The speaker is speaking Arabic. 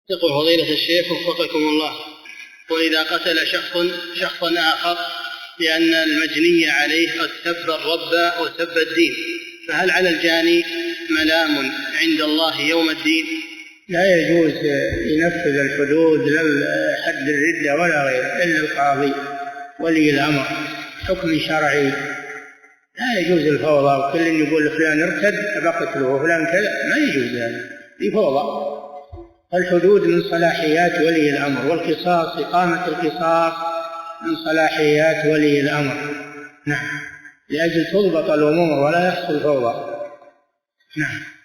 يقول فضيلة الشيخ وفقكم الله، وإذا قتل شخصا آخر لأن المجني عليه قد سب الرب وسب الدين، فهل على الجاني ملام عند الله يوم الدين؟ لا يجوز ينفذ الحدود لا حد الردة ولا غيره إلا القاضي ولي الأمر حكم شرعي. لا يجوز الفوضى وكل يقول فلان ارتد أبقتله وفلان كذا، ما يجوز هذا، دي فوضى. الحدود من صلاحيات ولي الأمر، والقصاص إقامة القصاص من صلاحيات ولي الأمر. نعم، لأجل تضبط الأمور ولا يحصل فوضى. نعم.